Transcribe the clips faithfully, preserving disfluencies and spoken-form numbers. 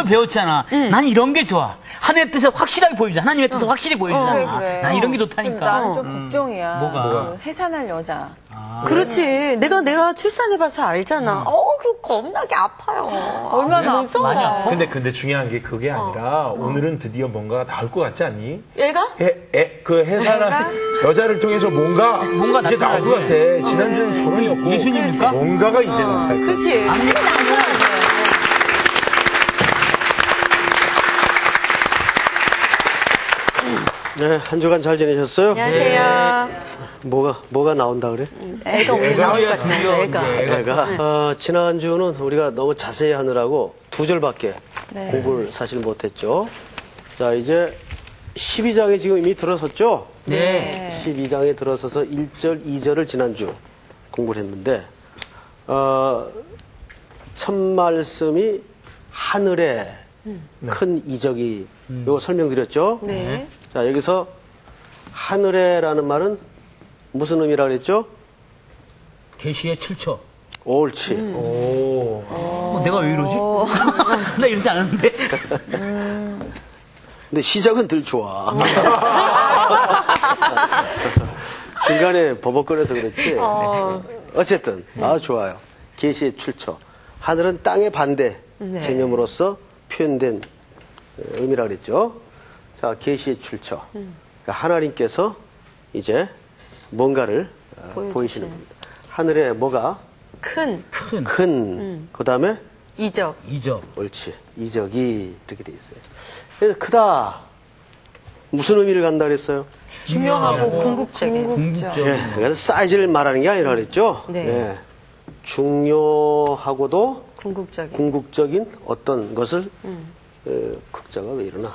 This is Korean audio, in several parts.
배웠잖아. 응. 난 이런 게 좋아. 하나님의 뜻을 확실하게 보여주자. 하나님의 뜻을 어. 확실히 보여주잖아. 어, 그래, 그래. 난 이런 게 좋다니까. 나는 좀 음. 걱정이야. 뭐가? 그 해산할 여자. 아. 그렇지. 내가 내가 출산해봐서 알잖아. 음. 어, 그 겁나게 아파요. 얼마나 아파. 근데 근데 중요한 게 그게 아니라 어. 오늘은 드디어 뭔가가 나올 것 같지 않니? 얘가? 애, 애, 그 해산한 여자를 통해서 뭔가 뭔가 이제 나올 것 같아. 지난주는 서론이었고 예수님입니까? 뭔가가 이제 나올 것 같아. 그렇지. 네, 한 주간 잘 지내셨어요? 안녕하세요. 뭐가, 뭐가 나온다 그래? 애가 오늘 나올 것 같아요. 애가. 애가. 어, 지난주는 우리가 너무 자세히 하느라고 두 절밖에 네. 공부를 사실 못했죠. 자, 이제 십이 장에 지금 이미 들어섰죠? 네. 십이 장에 들어서서 일 절, 이 절을 지난주 공부를 했는데, 어, 첫 말씀이 하늘에 음. 큰 이적이, 음. 이거 설명드렸죠? 네. 자, 여기서 하늘에라는 말은 무슨 의미라 그랬죠? 계시의 칠 초. 옳지. 음. 오. 어, 내가 왜 이러지? 나 이러지 않았는데. 음. 근데 시작은 들 좋아. 중간에 버벅거려서 그렇지. 어. 어쨌든, 아, 좋아요. 계시의 칠 초. 하늘은 땅의 반대 네. 개념으로서 표현된 의미라 그랬죠. 자, 계시의 칠 초. 음. 그러니까 하나님께서 이제 뭔가를 보여주시는. 보이시는 겁니다. 하늘에 뭐가? 큰. 큰. 큰. 음. 그 다음에? 이적. 이적. 옳지. 이적이 이렇게 돼 있어요. 그래서 크다. 무슨 의미를 간다 그랬어요? 중요하고 궁극적인. 궁극적인. 예, 그래서 사이즈를 말하는 게 아니라 그랬죠. 네. 예. 중요하고도 궁극적인. 궁극적인 어떤 것을 음. 에, 극자가 왜 이러나?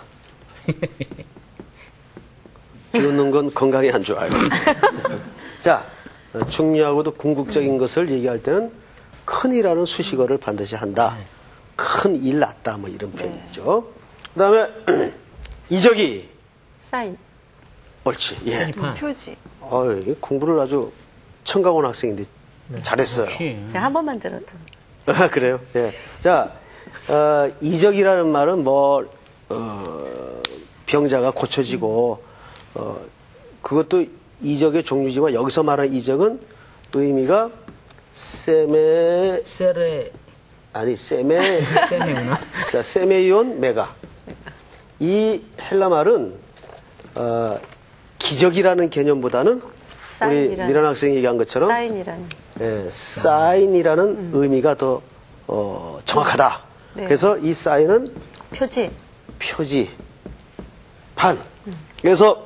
비웃는 건 건강에 안 좋아요. 자, 중요하고도 궁극적인 것을 얘기할 때는 큰이라는 수식어를 반드시 한다. 큰 일 났다, 뭐 이런 표현이죠. 그 다음에 이적이 사인. 옳지. 예. 음, 표지. 어이, 공부를 아주 청강원 학생인데 네. 잘했어요. 제가 한 번만 들어도. 아, 그래요? 예. 자, 어, 이적이라는 말은 뭐, 어, 병자가 고쳐지고, 어, 그것도 이적의 종류지만 여기서 말하는 이적은 의미가 세메, 세레, 아니, 세메, 세메구나. 자, 세메이온 메가. 이 헬라 말은, 어, 기적이라는 개념보다는 사인이라는, 우리 미란 학생이 얘기한 것처럼 사인이라는, 예, 사인이라는 음. 의미가 더 어, 정확하다. 네. 그래서 이 사인은 표지, 표지, 판. 음. 그래서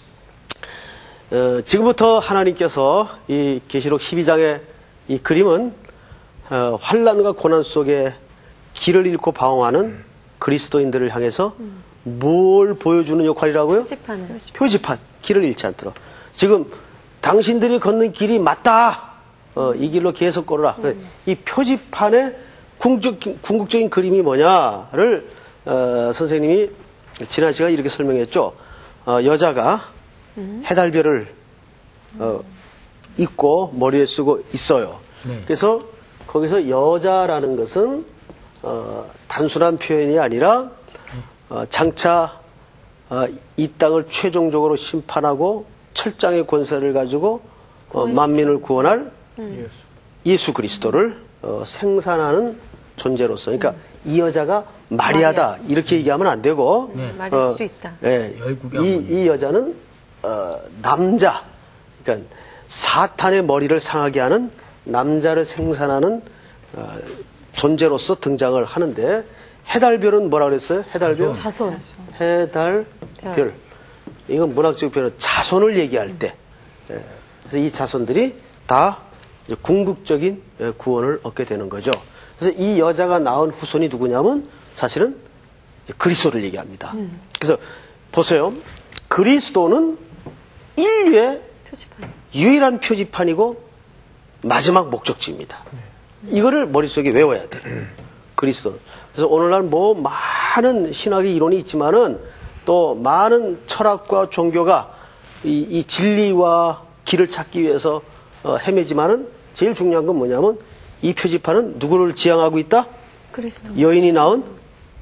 어, 지금부터 하나님께서 이 계시록 십이 장의 이 그림은 어, 환난과 고난 속에 길을 잃고 방황하는 음. 그리스도인들을 향해서 음. 뭘 보여주는 역할이라고요? 표지판을. 표지판. 길을 잃지 않도록. 지금 당신들이 걷는 길이 맞다. 어, 이 길로 계속 걸어라. 음. 이 표지판의 궁극, 궁극적인 그림이 뭐냐를 어, 선생님이 지난 시간에 이렇게 설명했죠. 어, 여자가 음. 해달별을 어, 입고 머리에 쓰고 있어요. 네. 그래서 거기서 여자라는 것은 어, 단순한 표현이 아니라 어, 장차 어, 이 땅을 최종적으로 심판하고 철장의 권세를 가지고 어, 만민을 구원할 음. 예수 그리스도를 어, 생산하는 존재로서, 그러니까 음. 이 여자가 마리아다 마리아. 이렇게 얘기하면 안 되고, 네. 말일 어, 수도 있다. 예, 이, 이 여자는 어, 남자, 그러니까 사탄의 머리를 상하게 하는 남자를 생산하는 어, 존재로서 등장을 하는데, 해달별은 뭐라 그랬어요? 해달별? 자손. 해달별. 별. 이건 문학적 표현은 자손을 얘기할 때. 그래서 이 자손들이 다 궁극적인 구원을 얻게 되는 거죠. 그래서 이 여자가 낳은 후손이 누구냐면 사실은 그리스도를 얘기합니다. 음. 그래서 보세요. 그리스도는 인류의 표지판. 유일한 표지판이고 마지막 목적지입니다. 이거를 머릿속에 외워야 돼요. 그리스도. 그래서 오늘날 뭐 많은 신학의 이론이 있지만은 또 많은 철학과 종교가 이, 이 진리와 길을 찾기 위해서 어, 헤매지만은 제일 중요한 건 뭐냐면 이 표지판은 누구를 지향하고 있다? 그리스도. 여인이 낳은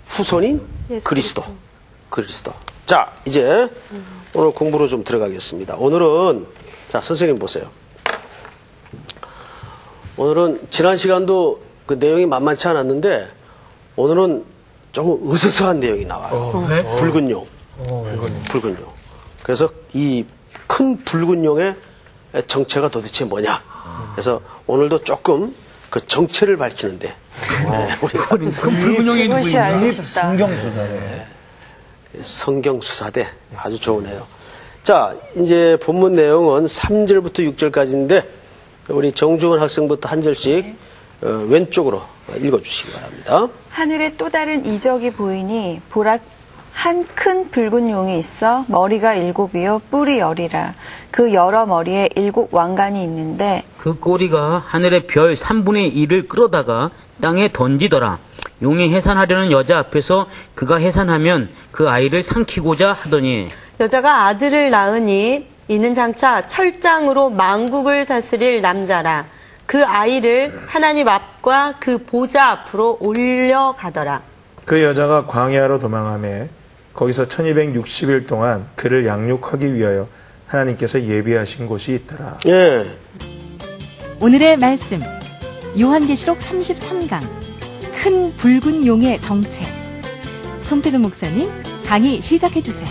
후손인 예수 그리스도. 그리스도. 자, 이제 오늘 공부로 좀 들어가겠습니다. 오늘은, 자, 선생님 보세요. 오늘은 지난 시간도 그 내용이 만만치 않았는데 오늘은 조금 으스스한 내용이 나와요. 왜? 붉은 용. 붉은 용. 그래서 이 큰 붉은 용의 정체가 도대체 뭐냐. 그래서 오늘도 조금 그 정체를 밝히는데 네, 우리가 그 붉은 용이 그것이 누구인가? 알고 싶다. 성경수사네. 성경 수사대 아주 좋으네요. 자, 이제 본문 내용은 삼 절부터 육 절까지인데 우리 정중원 학생부터 한 절씩 어, 왼쪽으로 읽어주시기 바랍니다. 하늘에 또 다른 이적이 보이니 보라 한 큰 붉은 용이 있어 머리가 일곱이요 뿔이 열이라 그 여러 머리에 일곱 왕관이 있는데 그 꼬리가 하늘의 별 삼분의 일을 끌어다가 땅에 던지더라. 용이 해산하려는 여자 앞에서 그가 해산하면 그 아이를 삼키고자 하더니 여자가 아들을 낳으니 이는 장차 철장으로 만국을 다스릴 남자라. 그 아이를 하나님 앞과 그 보좌 앞으로 올려가더라. 그 여자가 광야로 도망하며 거기서 천이백육십 일 동안 그를 양육하기 위하여 하나님께서 예비하신 곳이 있더라. 예. 오늘의 말씀 요한계시록 삼십삼 강 큰 붉은 용의 정체. 송태근 목사님 강의 시작해 주세요.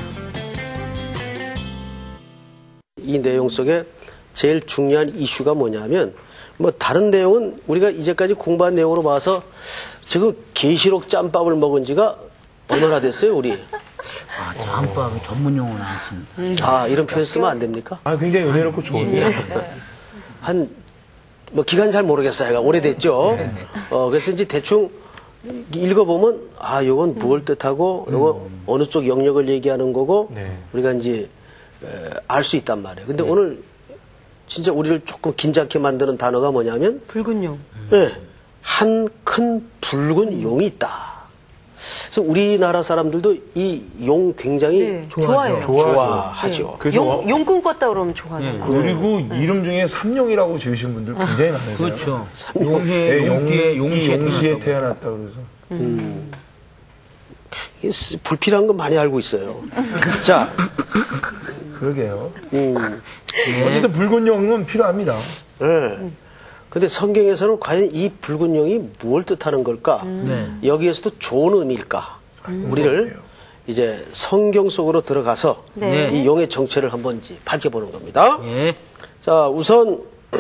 이 내용 속에 제일 중요한 이슈가 뭐냐면 뭐 다른 내용은 우리가 이제까지 공부한 내용으로 봐서 지금 계시록 짬밥을 먹은 지가 얼마나 됐어요, 우리? 아, 짬밥이 전문 용어 나왔습니다. 아, 이런 표현 쓰면 안 됩니까? 아, 굉장히 은혜롭고 좋은데. 한, 뭐, 기간 잘 모르겠어요. 얘가 오래됐죠? 어, 그래서 이제 대충 읽어보면, 아, 요건 무엇을 뜻하고, 요건 어느 쪽 영역을 얘기하는 거고, 네. 우리가 이제, 알 수 있단 말이에요. 근데 오늘 진짜 우리를 조금 긴장케 만드는 단어가 뭐냐면, 붉은 용. 네, 한 큰 붉은 용이 있다. 그래서 우리나라 사람들도 이 용 굉장히 네, 좋아요. 좋아하죠. 그래서 용, 용 꿈꿨다 그러면 좋아하잖아요. 그리고 이름 중에 삼룡이라고 지으신 분들 굉장히 많으세요. 그렇죠. 네, 용해, 용기에, 용시에, 용시에 태어났다고. 태어났다 그래서. 음. 이게 쓰- 불필요한 건 많이 알고 있어요. 자, 그러게요. 음, 어쨌든 붉은 용은 필요합니다. 예. 근데 성경에서는 과연 이 붉은 용이 무엇을 뜻하는 걸까? 네. 여기에서도 좋은 의미일까? 우리를 이제 성경 속으로 들어가서 네. 이 용의 정체를 한번 이제 밝혀보는 겁니다. 예. 자, 우선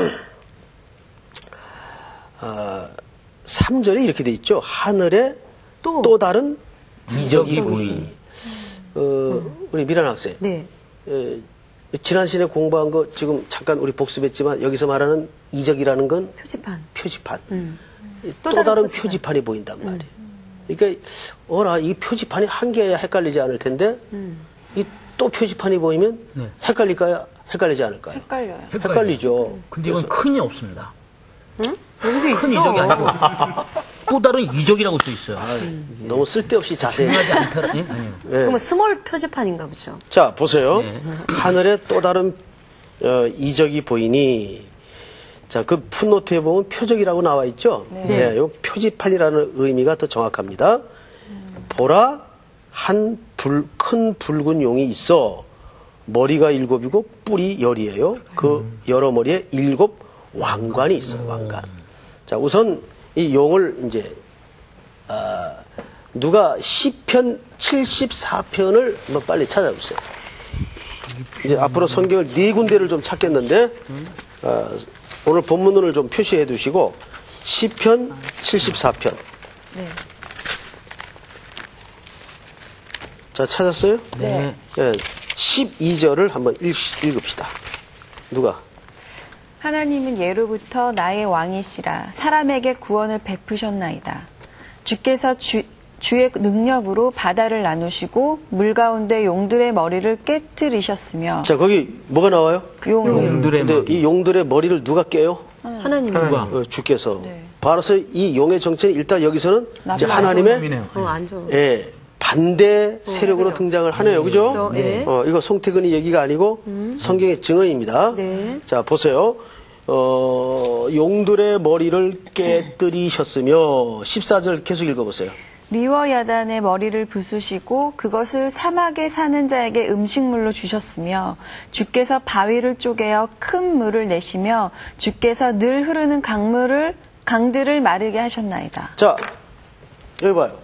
어, 삼 절에 이렇게 돼 있죠. 하늘에 또, 또. 다른 이적이 이적이 보이니. 어, 우리 미란 학생. 네. 에, 지난 시간에 공부한 거 지금 잠깐 우리 복습했지만 여기서 말하는 이적이라는 건 표지판. 표지판. 음. 또, 또 다른, 다른 표지판. 표지판이 보인단 말이에요. 그러니까 어라 이 표지판이 한 개야 헷갈리지 않을 텐데 이 또 표지판이 보이면 네. 헷갈릴까요? 헷갈리지 않을까요? 헷갈려요. 헷갈리죠. 근데 이건 큰이 없습니다. 여기도 큰 있어. 이적이 아니고 또 다른 이적이라고 써 있어요. 너무 쓸데없이 자세히. 중요하지 않더라. 예? 아니요. 네. 그러면 스몰 표지판인가 보죠. 자, 보세요. 네. 하늘에 또 다른 어, 이적이 보이니. 자, 그 풋노트에 보면 표적이라고 나와 있죠? 네. 요 표지판이라는 의미가 더 정확합니다. 보라, 한 불, 큰 붉은 용이 있어. 머리가 일곱이고 뿔이 열이에요. 그 여러 머리에 일곱 왕관이 있어요, 왕관. 자, 우선 이 용을 이제, 아, 누가 시편 칠십사 편을 한번 빨리 찾아주세요. 이제 앞으로 성경을 네 군데를 좀 찾겠는데, 아, 오늘 본문을 좀 표시해 두시고, 시편 칠십사 편. 네. 자, 찾았어요? 네. 네. 십이 절을 한번 읽, 읽읍시다. 누가? 하나님은 예로부터 나의 왕이시라 사람에게 구원을 베푸셨나이다. 주께서 주, 주의 능력으로 바다를 나누시고 물 가운데 용들의 머리를 깨뜨리셨으며 자, 거기 뭐가 나와요? 용, 용들의 근데 머리. 이 용들의 머리를 누가 깨요? 하나님. 누가? 어, 주께서. 네. 바로서 이 용의 정체는 일단 여기서는 이제 하나님의 이네요. 어, 안 좋아. 예, 반대 세력으로 등장을 하네요. 그죠? 그렇죠. 네. 어, 이거 송태근이 얘기가 아니고 성경의 증언입니다. 네. 자, 보세요. 어, 용들의 머리를 깨뜨리셨으며 십사 절 계속 읽어보세요. 리워야단의 머리를 부수시고 그것을 사막에 사는 자에게 음식물로 주셨으며 주께서 바위를 쪼개어 큰 물을 내시며 주께서 늘 흐르는 강물을 강들을 마르게 하셨나이다. 자, 여기 봐요.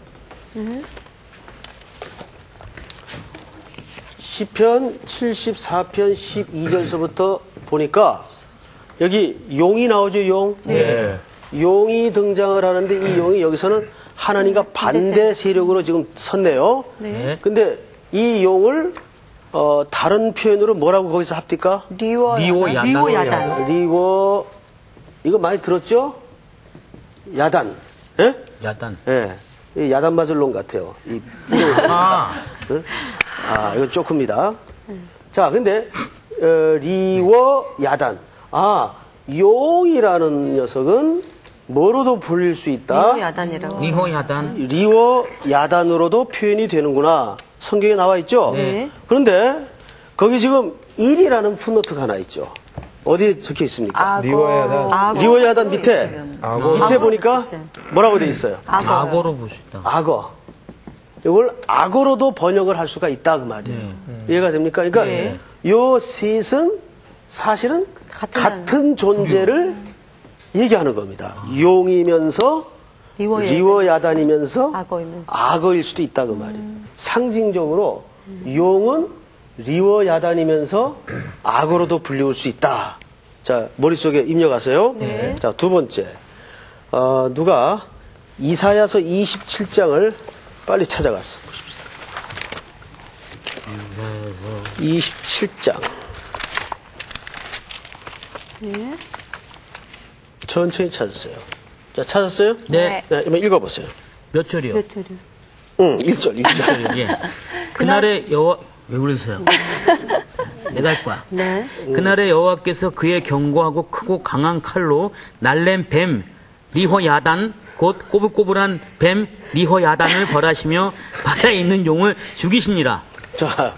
시편 칠십사 편 십이 절서부터 보니까 여기 용이 나오죠, 용. 네. 용이 등장을 하는데 이 용이 여기서는 하나님과 반대 세력으로 지금 섰네요. 네. 근데 이 용을 어, 다른 표현으로 뭐라고 거기서 합니까? 리워야단. 리오 야단. 리오 야단. 리워 이거 많이 들었죠? 야단. 예? 야단. 예. 이 야단 맞을 놈 같아요. 이 아, 응? 아, 이거 쪼크입니다. 자, 근데 어, 리워 야단. 아, 용이라는 녀석은 뭐로도 불릴 수 있다? 리오 야단이라고. 리호 야단. 리워 야단으로도 표현이 되는구나. 성경에 나와 있죠? 네. 그런데 거기 지금 일이라는 풋노트가 하나 있죠. 어디에 적혀 있습니까? 악어. 리워야단. 악어. 리워 야단 밑에 악어. 밑에 악어로 보니까 붙였어요. 뭐라고 돼 있어요? 악어. 악어로 보시다. 악어. 이걸 악어로도 번역을 할 수가 있다 그 말이에요. 이해가 됩니까? 그러니까 네. 요 셋은 사실은 같은 같은, 존재를 얘기하는 겁니다. 용이면서 리워 야단. 리워 야단이면서 악어이면서. 악어일 수도 있다 그 말이에요. 상징적으로 용은 리워 야단이면서 악어로도 불리울 수 있다. 자, 머릿속에 입력하세요. 자, 두 번째. 어, 누가 이사야서 이십칠 장을 빨리 찾아갔어. 보십시다. 이십칠 장. 천천히 찾으세요. 자, 찾았어요? 네. 네, 한번 읽어보세요. 몇 절이요? 몇 줄이요? 응, 일 절, 일 절. 예. 그날에 여호와 왜 그러세요? 내가 할 거야. 네. 그날에 여호와께서 그의 견고하고 크고 강한 칼로 날랜 뱀 리호 야단 곧 꼬불꼬불한 뱀 리호 야단을 벌하시며 바다에 있는 용을 죽이시니라. 자,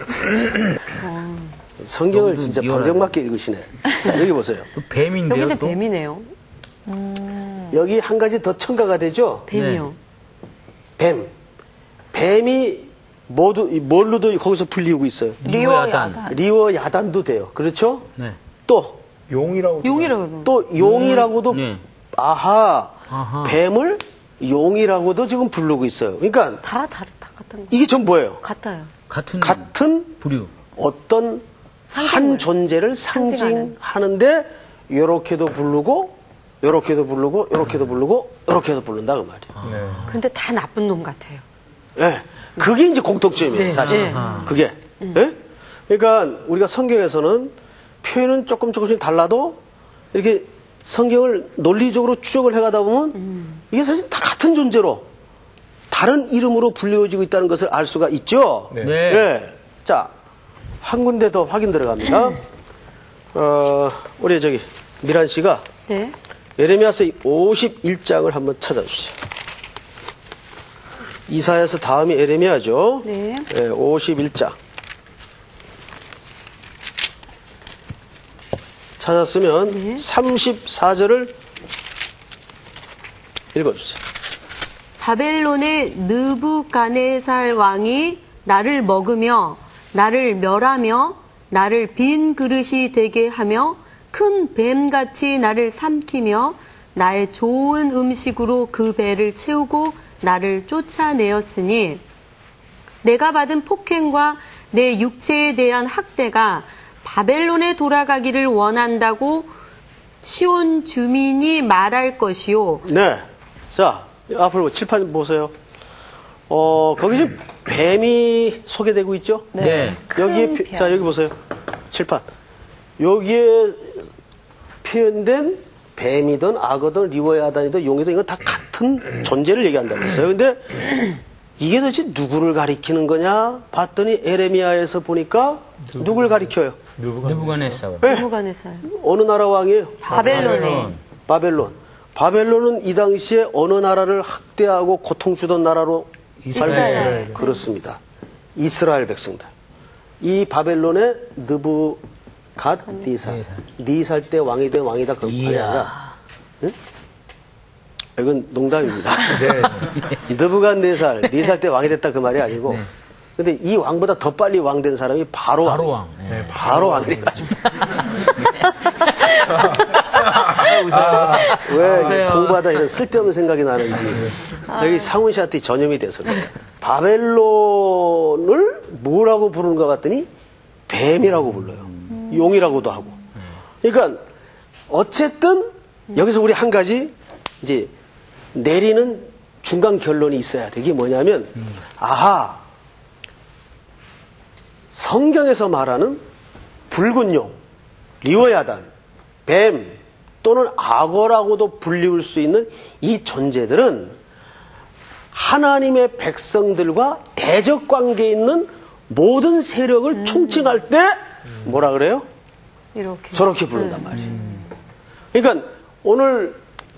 성경을 너무 진짜 미워라. 방정맞게 읽으시네. 자, 여기 보세요. 그 뱀인데요. 여기는 또? 뱀이네요. 여기 한 가지 더 첨가가 되죠? 뱀이요. 뱀. 뱀이 모두, 이 뭘로도 거기서 불리우고 있어요. 리호 야단. 리워 야단도 돼요. 그렇죠? 네. 또, 용이라고. 용이라고. 또 용이라고도, 네. 아하, 아하. 뱀을 용이라고도 지금 부르고 있어요. 그러니까 다, 다, 다 같은 거. 이게 전 뭐예요? 같아요. 같은 같은 부류. 어떤 한 존재를 상징하는데 요렇게도 부르고 요렇게도 부르고 요렇게도 부르고 요렇게도 부른다 그 말이에요. 네. 근데 다 나쁜 놈 같아요. 예. 그게 이제 공통점이에요, 네, 사실. 네. 그게. 예? 그러니까 우리가 성경에서는 표현은 조금 조금씩 달라도 이렇게 성경을 논리적으로 추적을 해가다 보면 이게 사실 다 같은 존재로 다른 이름으로 불려지고 있다는 것을 알 수가 있죠. 네. 네. 예. 자, 한 군데 더 확인 들어갑니다. 어, 우리 저기 미란 씨가 네. 예레미야서 오십일 장을 한번 찾아주세요. 이사야서 다음이 예레미야죠. 네. 예, 오십일 장. 찾았으면 네. 삼십사 절을 읽어주세요. 바벨론의 느부갓네살 왕이 나를 먹으며 나를 멸하며 나를 빈 그릇이 되게 하며 큰 뱀같이 나를 삼키며 나의 좋은 음식으로 그 배를 채우고 나를 쫓아내었으니 내가 받은 폭행과 내 육체에 대한 학대가 바벨론에 돌아가기를 원한다고 시온 주민이 말할 것이요. 네. 자, 앞으로 칠판 보세요. 어, 거기 지금 뱀이 소개되고 있죠? 네. 여기에, 큰 피- 뱀. 자, 여기 보세요. 칠판. 여기에 표현된 뱀이든 악어든 리워야단이든 용이든 이건 다 같은 존재를 얘기한다고 했어요. 근데 이게 도대체 누구를 가리키는 거냐? 봤더니 에레미야에서 보니까 누굴 가리켜요? 느부갓네살. 느부갓네살. 어느 나라 왕이에요? 바벨론에. 바벨론. 바벨론은 이 당시에 어느 나라를 학대하고 고통 주던 나라로 이스라엘. 그렇습니다. 이스라엘 백성들. 이 바벨론의 느부갓네살. 니살 때 왕이 된 왕이다. 그런 말이 아니라. 응? 이건 농담입니다. 네. 느부갓네살, 네 살 때 왕이 됐다 그 말이 아니고. 네. 근데 이 왕보다 더 빨리 왕 된 사람이 바로 왕. 바로 왕. 네. 바로 왕이 돼가지고. 왜 공부하다 이런 쓸데없는 생각이 나는지. 여기 상훈 씨한테 전염이 돼서 그래요. 바벨론을 뭐라고 부르는 것 같더니 뱀이라고 불러요. 용이라고도 하고. 그러니까 어쨌든 여기서 우리 한 가지 이제 내리는 중간 결론이 있어야 돼. 이게 뭐냐면 아하 성경에서 말하는 붉은 용, 리워야단, 뱀 또는 악어라고도 불리울 수 있는 이 존재들은 하나님의 백성들과 대적 관계에 있는 모든 세력을 음. 총칭할 때 뭐라 그래요? 이렇게. 저렇게 부른단 말이에요. 그러니까 오늘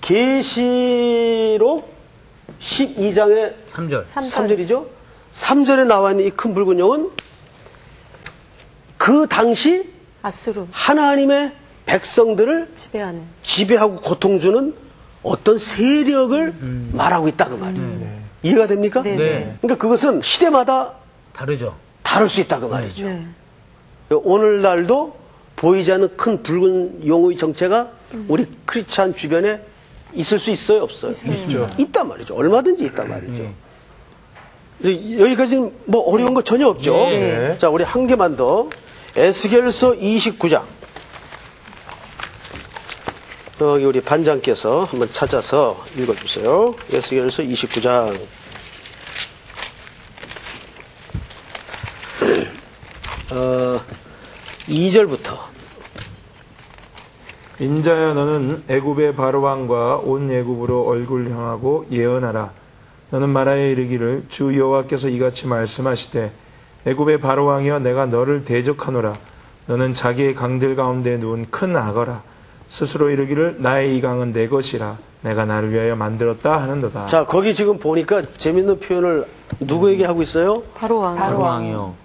계시록 십이 장의 삼 절. 삼 절이죠. 삼 절에 나와 있는 이 큰 붉은 용은 그 당시 아수르 하나님의 백성들을 지배하는. 지배하고 고통 주는 어떤 세력을 음. 말하고 있다 그 말이에요. 음. 이해가 됩니까? 네. 네. 그러니까 그것은 시대마다 다르죠. 다를 수 있다 그 말이죠. 네. 오늘날도 보이지 않는 큰 붉은 용의 정체가 음. 우리 크리스찬 주변에 있을 수 있어요, 없어요? 있죠. 있단 말이죠. 얼마든지 있단 말이죠. 네. 여기까지는 뭐 어려운 거 전혀 없죠. 네. 자, 우리 한 개만 더. 에스겔서 이십구 장. 여기 우리 반장께서 한번 찾아서 읽어주세요. 에스겔서 이십구 장. 어, 이 절부터. 인자야 너는 애굽의 바로왕과 온 애굽으로 얼굴 향하고 예언하라. 너는 말하여 이르기를 주 여호와께서 이같이 말씀하시되 애굽의 바로왕이여 내가 너를 대적하노라. 너는 자기의 강들 가운데 누운 큰 악어라. 스스로 이르기를 나의 이 강은 내 것이라. 내가 나를 위하여 만들었다 하는도다. 자, 거기 지금 보니까 재밌는 표현을 누구에게 하고 있어요? 바로 왕. 바로 왕이요.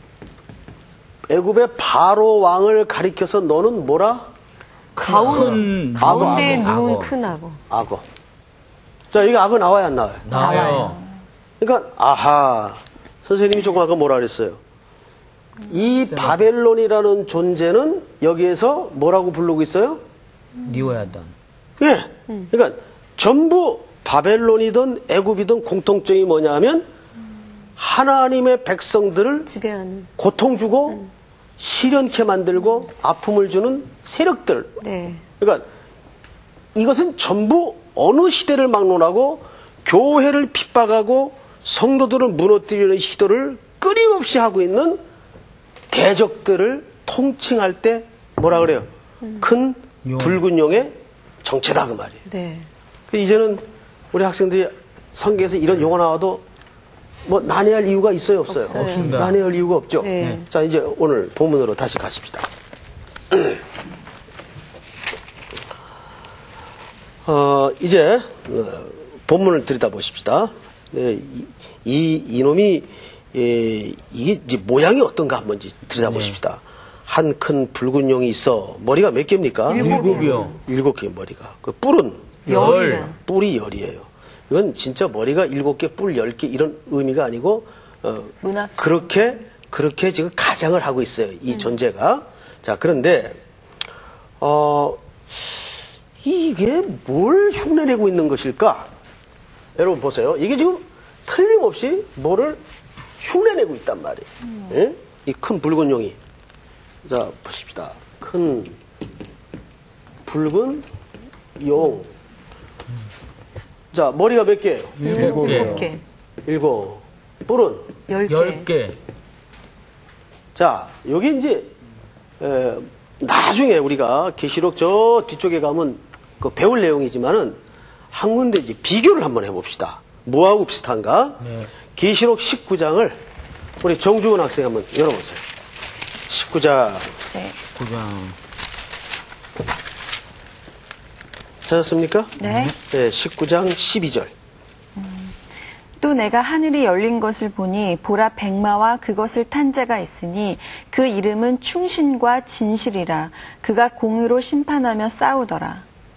애굽의 바로 왕을 가리켜서 너는 뭐라? 큰 가운데 악어, 누운 악어. 큰 악어. 악어. 자, 이거 악어 나와요, 안 나와요? 나와요. 그러니까 아하, 선생님이 조금 아까 뭐라 그랬어요? 이 바벨론이라는 존재는 여기에서 뭐라고 부르고 있어요? 리워야단. 예. 그러니까 전부 바벨론이든 애굽이든 공통점이 뭐냐면 하나님의 백성들을 지배하는. 고통 주고 시련케 만들고 아픔을 주는 세력들. 네. 그러니까 이것은 전부 어느 시대를 막론하고 교회를 핍박하고 성도들을 무너뜨리는 시도를 끊임없이 하고 있는 대적들을 통칭할 때 뭐라 그래요? 큰 용. 붉은 용의 정체다 그 말이에요. 네. 이제는 우리 학생들이 성경에서 이런 용어 나와도 뭐 난해할 이유가 있어요, 없어요? 없어요. 없습니다. 난해할 이유가 없죠. 네. 자, 이제 오늘 본문으로 다시 가십시다. 어, 이제 어, 본문을 들여다보십시다. 네, 이, 이 이놈이 예, 이게 이제 모양이 어떤가 한번 이제 들여다보십시다. 한 큰 붉은 용이 있어. 머리가 몇 개입니까? 일곱이요. 일곱 개 머리가. 그 뿔은 열. 뿔이 열이에요. 이건 진짜 머리가 일곱 개, 뿔 열 개 이런 의미가 아니고 어, 문학. 그렇게 그렇게 지금 가장을 하고 있어요. 이 존재가. 자, 그런데 어 이게 뭘 흉내내고 있는 것일까? 여러분 보세요. 이게 지금 틀림없이 뭐를 흉내내고 있단 말이에요. 예? 이 큰 붉은 용이. 자, 보십시다. 큰 붉은 용. 자, 머리가 몇 개예요? 일곱 개. 일곱 개. 일곱. 뿔은? 열 개. 열 개. 자, 여기 이제 에, 나중에 우리가 계시록 저 뒤쪽에 가면 그 배울 내용이지만은 한 군데 이제 비교를 한번 해봅시다. 뭐하고 비슷한가? 네. 계시록 십구 장을 우리 정주원 학생 한번 열어보세요. 십구 장 네. 구장. 찾았습니까? 네. 네, 십구 장 십이 절. 또 내가 하늘이 열린 것을 보니 보라 백마와 그것을 탄 자가 있으니 그 이름은 충신과 진실이라. 그가 공의로 심판하며 싸우더라.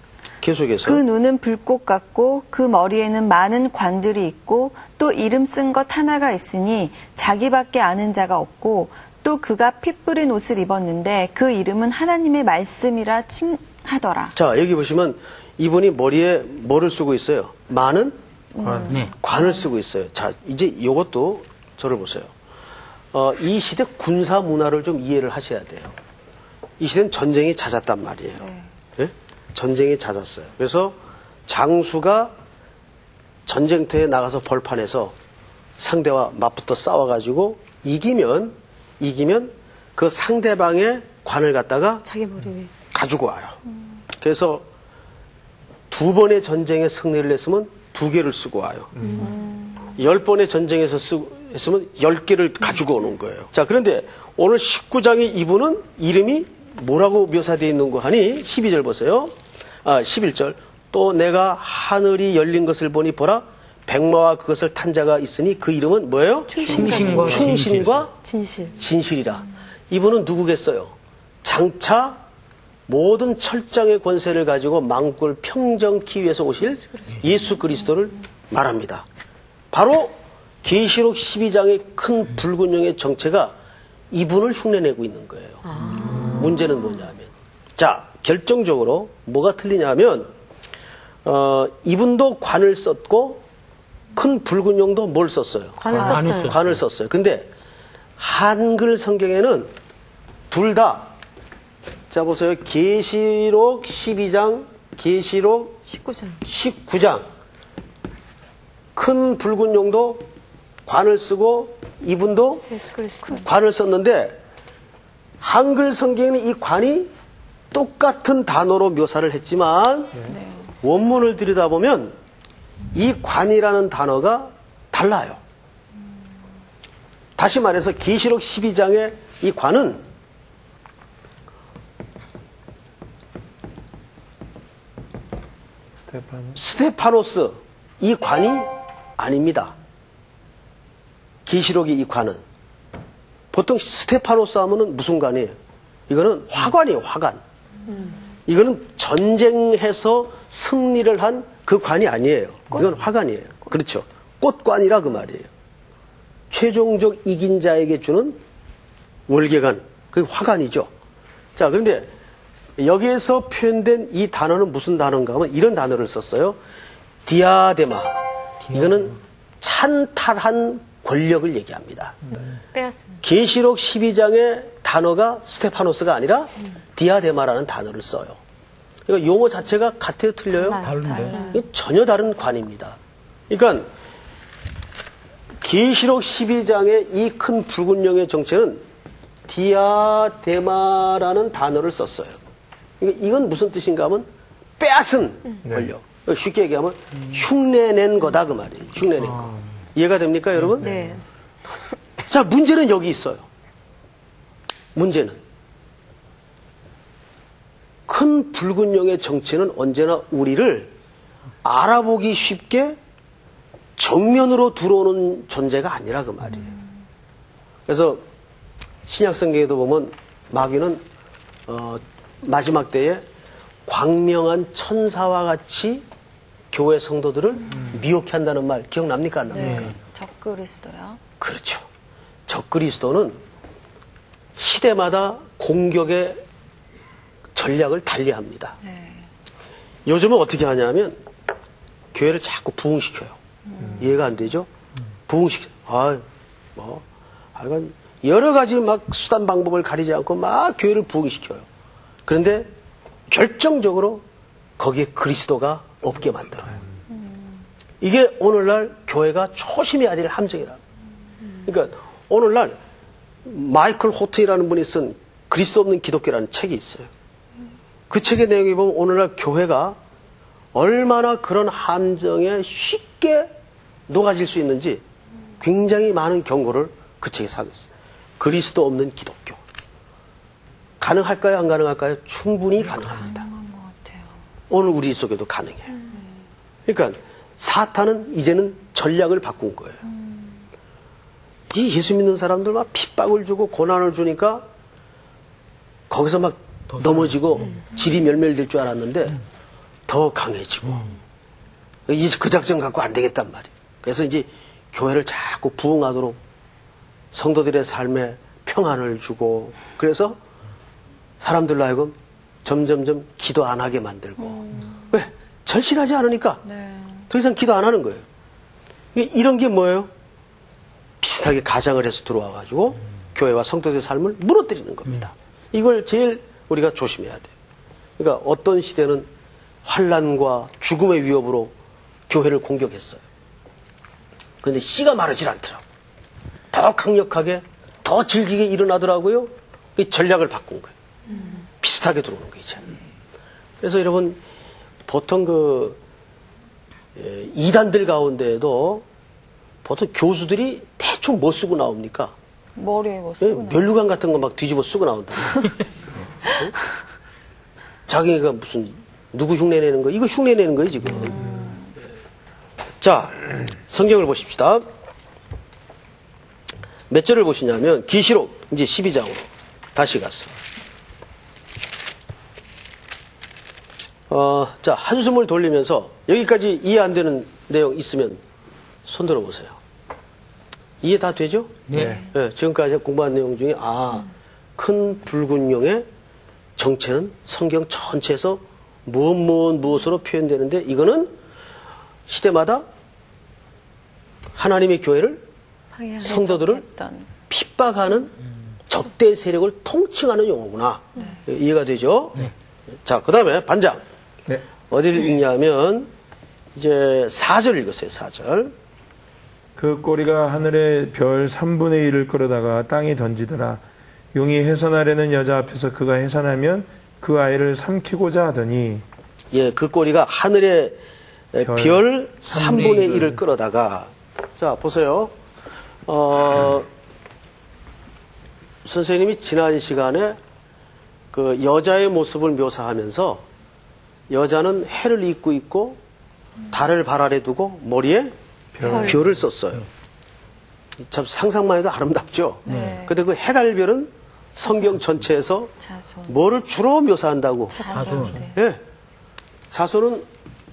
계속해서. 그 눈은 불꽃 같고 그 머리에는 많은 관들이 있고 또 이름 쓴 것 하나가 있으니 자기밖에 아는 자가 없고 또 그가 피 뿌린 옷을 입었는데 그 이름은 하나님의 말씀이라 칭하더라. 자, 여기 보시면 이분이 머리에 뭐를 쓰고 있어요? 많은 관. 네. 관을 쓰고 있어요. 자, 이제 이것도 저를 보세요. 어, 이 시대 군사 문화를 좀 이해를 하셔야 돼요. 이 시대는 전쟁이 잦았단 말이에요. 예? 전쟁이 잦았어요. 그래서 장수가 전쟁터에 나가서 벌판에서 상대와 맞붙어 싸워가지고 이기면 이기면 그 상대방의 관을 갖다가 자기 머리 위에. 가지고 와요. 그래서 두 번의 전쟁에 승리를 했으면 두 개를 쓰고 와요. 열 번의 전쟁에서 쓰고 했으면 열 개를 가지고 오는 거예요. 자, 그런데 오늘 십구 장의 이분은 이름이 뭐라고 묘사되어 있는 거 하니? 십이 절 보세요. 아, 십일 절. 또 내가 하늘이 열린 것을 보니 보라 백마와 그것을 탄 자가 있으니 그 이름은 뭐예요? 충신과 충신과 진실. 진실이라. 이분은 누구겠어요? 장차 모든 철장의 권세를 가지고 만국을 평정케 위해서 오실 예수 그리스도를 말합니다. 바로 계시록 십이 장의 큰 붉은 용의 정체가 이분을 흉내내고 있는 거예요. 아. 문제는 뭐냐면, 자, 결정적으로 뭐가 틀리냐 하면, 어, 이분도 관을 썼고, 큰 붉은 용도 뭘 썼어요? 관을 아, 썼어요. 썼어요. 관을 썼어요. 근데 한글 성경에는 둘 다, 자 보세요. 계시록 십이 장, 계시록 십구 장. 십구 장. 큰 붉은 용도 관을 쓰고 이분도 예수 그리스도. 관을 썼는데 한글 성경에는 이 관이 똑같은 단어로 묘사를 했지만 원문을 들여다보면 이 관이라는 단어가 달라요. 다시 말해서 계시록 십이 장의 이 관은 스테파노. 스테파노스 이 관이 아닙니다. 계시록의 이 관은 보통 스테파노스 하면은 무슨 관이에요? 이거는 화관이에요. 화관. 이거는 전쟁해서 승리를 한 그 관이 아니에요. 이건 화관이에요. 그렇죠. 꽃관이라 그 말이에요. 최종적 이긴 자에게 주는 월계관, 그게 화관이죠. 자, 그런데 여기에서 표현된 이 단어는 무슨 단어인가 하면 이런 단어를 썼어요. 디아데마. 이거는 찬탈한 권력을 얘기합니다. 빼앗습니다. 계시록 십이 장의 단어가 스테파노스가 아니라 디아데마라는 단어를 써요. 그러니까 용어 자체가 같아요, 틀려요? 다른데. 이게 전혀 다른 관입니다. 그러니까 계시록 십이 장의 이 큰 붉은 용의 정체는 디아데마라는 단어를 썼어요. 그러니까 이건 무슨 뜻인가 하면 빼앗은 권력. 쉽게 얘기하면 흉내낸 거다 그 말이에요. 흉내낸 거. 이해가 됩니까, 여러분? 네. 자, 문제는 여기 있어요. 문제는 큰 붉은 용의 정체는 언제나 우리를 알아보기 쉽게 정면으로 들어오는 존재가 아니라 그 말이에요. 그래서 신약 성경에도 보면 마귀는 어, 마지막 때에 광명한 천사와 같이 교회 성도들을 미혹해 한다는 말 기억납니까? 안 납니까? 네. 적그리스도요. 그렇죠. 적그리스도는 시대마다 공격의 전략을 달리합니다. 네. 요즘은 어떻게 하냐면 교회를 자꾸 부흥시켜요. 음. 이해가 안 되죠? 음. 부흥시켜. 아, 뭐, 하여간 여러 가지 막 수단 방법을 가리지 않고 막 교회를 부흥시켜요. 그런데 결정적으로 거기에 그리스도가 없게 만들어요. 음. 이게 오늘날 교회가 조심해야 될 함정이라. 음. 그러니까 오늘날 마이클 호트이라는 분이 쓴 그리스도 없는 기독교라는 책이 있어요. 그 책의 내용에 보면 오늘날 교회가 얼마나 그런 함정에 쉽게 녹아질 수 있는지 굉장히 많은 경고를 그 책에서 하고 있어요. 그리스도 없는 기독교. 가능할까요? 안 가능할까요? 충분히 가능합니다. 오늘 우리 속에도 가능해요. 그러니까 사탄은 이제는 전략을 바꾼 거예요. 이 예수 믿는 사람들 막 핍박을 주고 고난을 주니까 거기서 막 넘어지고 질이 멸멸될 줄 알았는데 더 강해지고 이제 그 작전 갖고 안 되겠단 말이에요. 그래서 이제 교회를 자꾸 부흥하도록 성도들의 삶에 평안을 주고 그래서 사람들로 하여금 점점점 기도 안 하게 만들고 음. 왜? 절실하지 않으니까 네. 더 이상 기도 안 하는 거예요. 이런 게 뭐예요? 비슷하게 가장을 해서 들어와가지고 교회와 성도들의 삶을 무너뜨리는 겁니다. 이걸 제일 우리가 조심해야 돼요. 그러니까 어떤 시대는 환란과 죽음의 위협으로 교회를 공격했어요. 그런데 씨가 마르질 않더라고요. 더 강력하게, 더 질기게 일어나더라고요. 그 전략을 바꾼 거예요. 음. 비슷하게 들어오는 거예요, 이제. 그래서 여러분, 보통 그, 예, 이단들 가운데에도 보통 교수들이 대충 뭐 쓰고 나옵니까? 머리에 뭐 예, 쓰고 면류관 같은 거 막 뒤집어 쓰고 나온다. 응? 자기가 무슨, 누구 흉내 내는 거? 이거 흉내 내는 거예요, 지금. 음. 자, 성경을 보십시다. 몇 절을 보시냐면, 계시록, 이제 십이 장으로 다시 갔어. 어, 자, 한숨을 돌리면서, 여기까지 이해 안 되는 내용 있으면 손 들어보세요. 이해 다 되죠? 네. 네, 지금까지 공부한 내용 중에, 아, 큰 붉은 용의 정체는 성경 전체에서 무엇, 무엇, 무엇으로 표현되는데, 이거는 시대마다 하나님의 교회를, 성도들을 핍박하는 적대 세력을 통칭하는 용어구나. 네. 이해가 되죠? 네. 자, 그 다음에 반장. 네. 어디를 읽냐면, 이제 사 절 읽으세요, 사 절. 그 꼬리가 하늘의 별 삼분의 일을 끌어다가 땅에 던지더라. 용이 해산하려는 여자 앞에서 그가 해산하면 그 아이를 삼키고자 하더니 예, 그 꼬리가 하늘의 별, 별 삼분의 일을 끌어다가 자, 보세요. 어, 선생님이 지난 시간에 그 여자의 모습을 묘사하면서 여자는 해를 입고 있고 달을 발 아래 두고 머리에 별. 별을 썼어요. 참 상상만 해도 아름답죠. 네. 근데 그 해달별은 성경 전체에서 자손. 뭐를 주로 묘사한다고? 자손. 네. 예. 자손은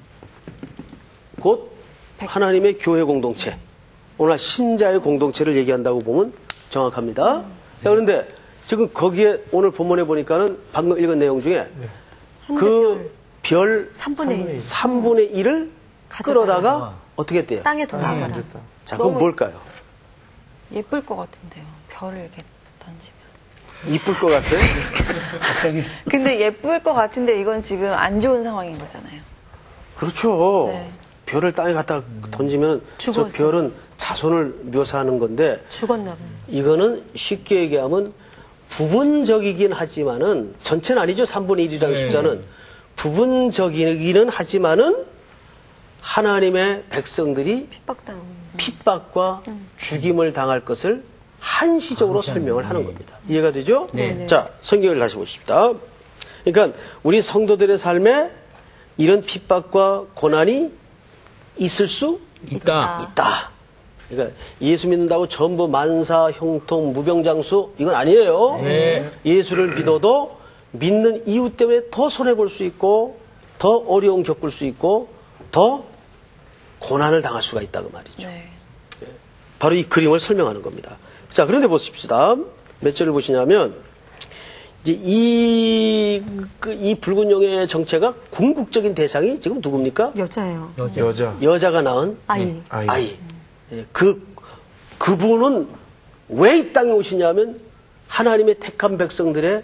곧 하나님의 교회 공동체, 오늘 신자의 공동체를 얘기한다고 보면 정확합니다. 음. 자, 그런데 지금 거기에 오늘 본문에 보니까는 방금 읽은 내용 중에 네. 그 별 삼분의 일을 끌어다가 어떻게 했대요? 땅에 던지더라. 자, 그럼 뭘까요? 예쁠 것 같은데요. 별을 이렇게 던지면. 이쁠 것 같아? 갑자기. 근데 예쁠 것 같은데 이건 지금 안 좋은 상황인 거잖아요. 그렇죠. 네. 별을 땅에 갖다 던지면 저 별은 자손을 묘사하는 건데 죽었나 봐요. 이거는 쉽게 얘기하면 부분적이긴 하지만은 전체는 아니죠. 삼분의 일이라는 네. 숫자는 부분적이기는 하지만은 하나님의 백성들이 핍박당. 핍박과 음. 죽임을 당할 것을 한시적으로 설명을 하는 겁니다. 이해가 되죠? 네. 자, 성경을 다시 보십시다. 그러니까 우리 성도들의 삶에 이런 핍박과 고난이 있을 수 있다. 있다. 그러니까 예수 믿는다고 전부 만사, 형통, 무병장수 이건 아니에요. 네. 예수를 믿어도 믿는 이유 때문에 더 손해볼 수 있고 더 어려움 겪을 수 있고 더 고난을 당할 수가 있다고 말이죠. 네. 바로 이 그림을 설명하는 겁니다. 자, 그런데 보십시다. 몇 절을 보시냐면 이제 이, 그, 이 붉은 용의 정체가 궁극적인 대상이 지금 누굽니까? 여자예요. 여자. 여자. 여자가 낳은 아이. 아이. 아이. 예, 그, 그분은 왜 이 땅에 오시냐면 하나님의 택한 백성들의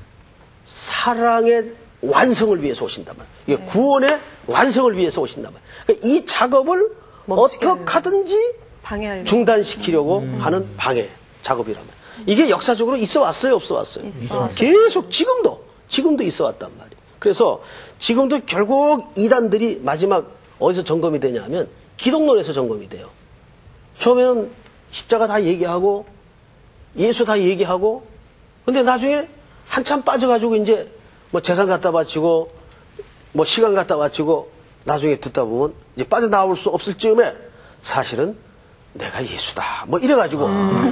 사랑의 완성을 위해서 오신단 말이에요. 이게 구원의 완성을 위해서 오신단 말이에요. 그러니까 이 작업을 멈추게 어떻게 하든지 방해하려고. 중단시키려고 음. 하는 방해 작업이란 말이에요. 이게 역사적으로 있어 왔어요, 없어 왔어요? 있어 계속 지금도, 지금도 있어 왔단 말이에요. 그래서 지금도 결국 이단들이 마지막 어디서 점검이 되냐면 기독론에서 점검이 돼요. 처음에는 십자가 다 얘기하고 예수 다 얘기하고 근데 나중에 한참 빠져가지고 이제 뭐 재산 갖다 바치고 뭐 시간 갖다 바치고 나중에 듣다 보면 이제 빠져나올 수 없을 즈음에 사실은 내가 예수다 뭐 이래가지고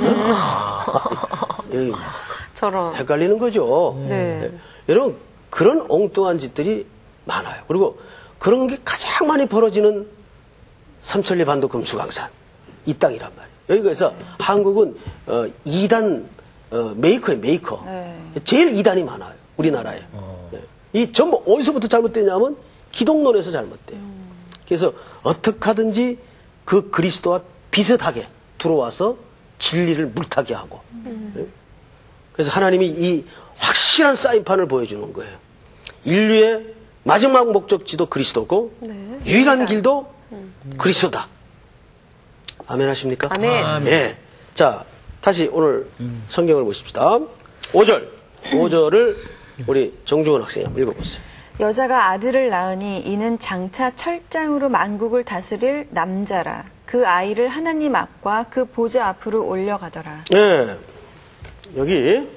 음. 저런. 헷갈리는 거죠. 네. 여러분 그런 엉뚱한 짓들이 많아요. 그리고 그런 게 가장 많이 벌어지는 삼천리 반도 금수강산 이 땅이란 말이에요. 여기서 한국은 어, 이단 어, 메이커예요, 메이커. 네. 제일 이단이 많아요, 우리나라에. 네. 이 전부 어디서부터 잘못되냐면 기독론에서 잘못돼요. 그래서 어떻게 하든지 그 그리스도와 비슷하게 들어와서 진리를 물타게 하고. 네. 그래서 하나님이 이 확실한 사인판을 보여주는 거예요. 인류의 마지막 목적지도 그리스도고 네. 유일한 길도 그리스도다. 아멘 하십니까? 아멘. 예. 자, 다시 오늘 성경을 보십시다. 오 절. 오 절을 우리 정중원 학생이 한번 읽어보세요. 여자가 아들을 낳으니 이는 장차 철장으로 만국을 다스릴 남자라. 그 아이를 하나님 앞과 그 보좌 앞으로 올려가더라. 예. 여기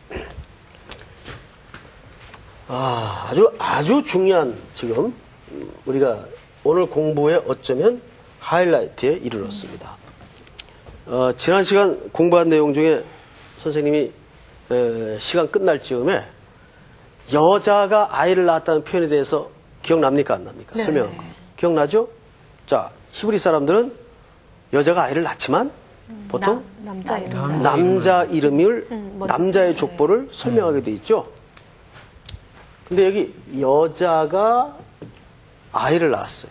아, 아주 아주 중요한 지금 우리가 오늘 공부에 어쩌면 하이라이트에 이르렀습니다. 어, 지난 시간 공부한 내용 중에 선생님이 에, 시간 끝날 즈음에 여자가 아이를 낳았다는 표현에 대해서 기억납니까 안 납니까? 네. 설명한 거. 기억나죠? 자, 히브리 사람들은 여자가 아이를 낳지만 보통 남자 이름. 음. 남자 이름을 음, 먼저 남자의 족보를 설명하게 돼 있죠. 근데 여기 여자가 아이를 낳았어요.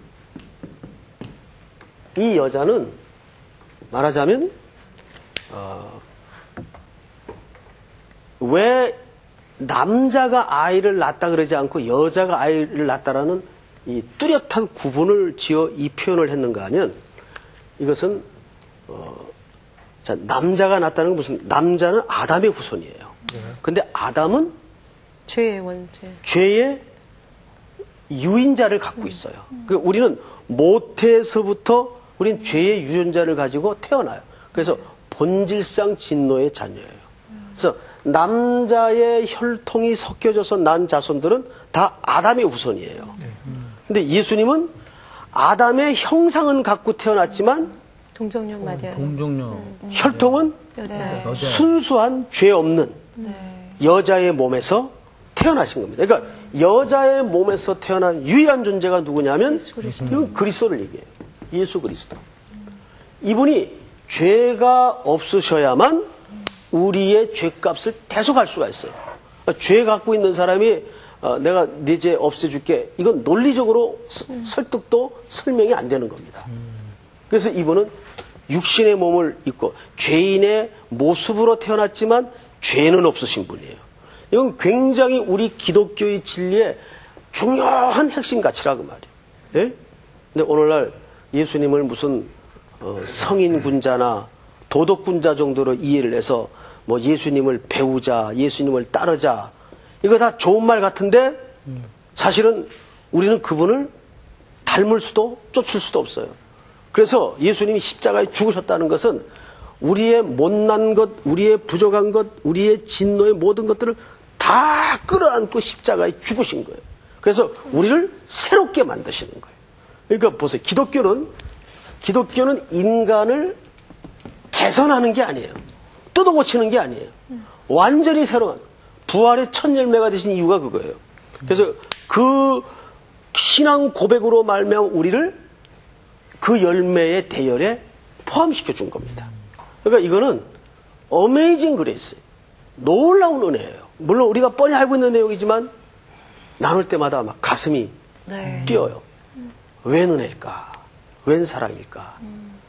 이 여자는 말하자면 어, 왜 남자가 아이를 낳았다 그러지 않고 여자가 아이를 낳았다라는 이 뚜렷한 구분을 지어 이 표현을 했는가 하면 이것은 어, 자, 남자가 낳았다는 건 무슨 남자는 아담의 후손이에요. 근데 아담은 죄의 원죄. 죄의 유인자를 갖고 있어요. 그 우리는 모태에서부터 우리는 죄의 유전자를 가지고 태어나요. 그래서 본질상 진노의 자녀예요. 그래서 남자의 혈통이 섞여져서 난 자손들은 다 아담의 후손이에요. 근데 예수님은 아담의 형상은 갖고 태어났지만 동정녀 마리아. 동정녀. 혈통은 여자. 여자. 순수한 죄 없는 여자의 몸에서 태어나신 겁니다. 그러니까 여자의 몸에서 태어난 유일한 존재가 누구냐면 이건 그리스도를 얘기해요. 예수 그리스도. 이분이 죄가 없으셔야만 우리의 죄값을 대속할 수가 있어요. 그러니까 죄 갖고 있는 사람이 어, 내가 네 죄 없애줄게. 이건 논리적으로 서, 설득도 설명이 안 되는 겁니다. 그래서 이분은 육신의 몸을 입고 죄인의 모습으로 태어났지만 죄는 없으신 분이에요. 이건 굉장히 우리 기독교의 진리의 중요한 핵심 가치라고 말이에요. 예? 근데 오늘날 예수님을 무슨 어, 성인군자나 도덕군자 정도로 이해를 해서 뭐 예수님을 배우자, 예수님을 따르자 이거 다 좋은 말 같은데 사실은 우리는 그분을 닮을 수도 쫓을 수도 없어요. 그래서 예수님이 십자가에 죽으셨다는 것은 우리의 못난 것, 우리의 부족한 것, 우리의 진노의 모든 것들을 다 끌어안고 십자가에 죽으신 거예요. 그래서 우리를 새롭게 만드시는 거예요. 그러니까 보세요. 기독교는 기독교는 인간을 개선하는 게 아니에요. 뜯어고치는 게 아니에요. 완전히 새로운 부활의 첫 열매가 되신 이유가 그거예요. 그래서 그 신앙 고백으로 말미암아 우리를 그 열매의 대열에 포함시켜 준 겁니다. 그러니까 이거는 어메이징 그레이스, 놀라운 은혜예요. 물론 우리가 뻔히 알고 있는 내용이지만 나눌 때마다 막 가슴이 네. 뛰어요. 웬 은혜일까? 웬 사랑일까?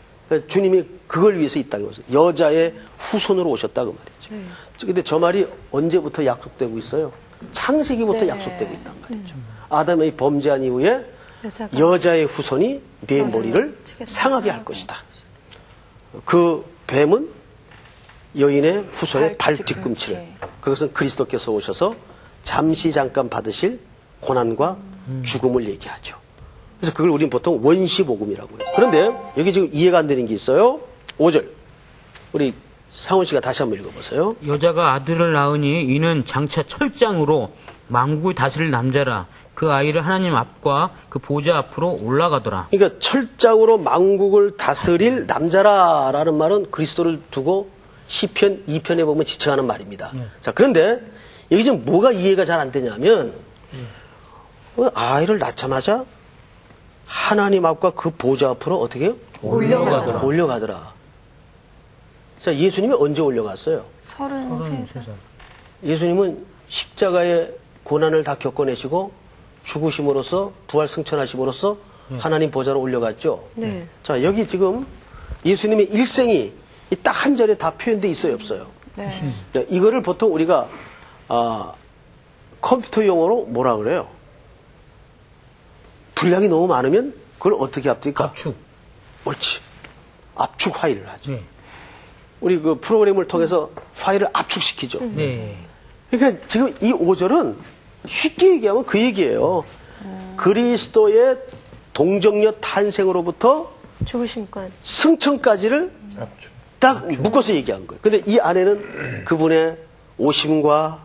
주님이 그걸 위해서 이 땅에 오셨어요. 여자의 후손으로 오셨다 그 말이죠. 근데 저 말이 언제부터 약속되고 있어요? 창세기부터 네. 약속되고 있단 말이죠. 아담이 범죄한 이후에 여자가 여자의 후손이 네 머리를 상하게 할 것이다. 그 뱀은 여인의 후손의 발 뒤꿈치를. 그것은 그리스도께서 오셔서 잠시 잠깐 받으실 고난과 죽음을 얘기하죠. 그래서 그걸 우리는 보통 원시복음이라고 해요. 그런데 여기 지금 이해가 안 되는 게 있어요. 오 절. 우리 상훈 씨가 다시 한번 읽어보세요. 여자가 아들을 낳으니 이는 장차 철장으로 만국을 다스릴 남자라. 그 아이를 하나님 앞과 그 보좌 앞으로 올라가더라. 그러니까 철장으로 만국을 다스릴 남자라라는 말은 그리스도를 두고 시편 이 편에 보면 지칭하는 말입니다. 자, 그런데 여기 지금 뭐가 이해가 잘 안 되냐면 아이를 낳자마자 하나님 앞과 그 보좌 앞으로 어떻게 해요? 올려가더라. 올려가더라. 자, 예수님이 언제 올려갔어요? 서른세 살. 예수님은 십자가의 고난을 다 겪어내시고 죽으심으로써 부활 승천하심으로써 하나님 보좌로 올려갔죠. 네. 자, 여기 지금 예수님의 일생이 딱 한 절에 다 표현돼 있어요, 없어요? 네. 자, 이거를 보통 우리가 아, 컴퓨터 용어로 뭐라 그래요? 분량이 너무 많으면 그걸 어떻게 합니까? 압축. 옳지. 압축 파일을 하죠. 네. 우리 그 프로그램을 통해서 파일을 압축시키죠. 네. 그러니까 지금 이 오 절은 쉽게 얘기하면 그 얘기예요. 그리스도의 동정녀 탄생으로부터 죽으심까지. 승천까지를 딱 묶어서 얘기한 거예요. 근데 이 안에는 그분의 오심과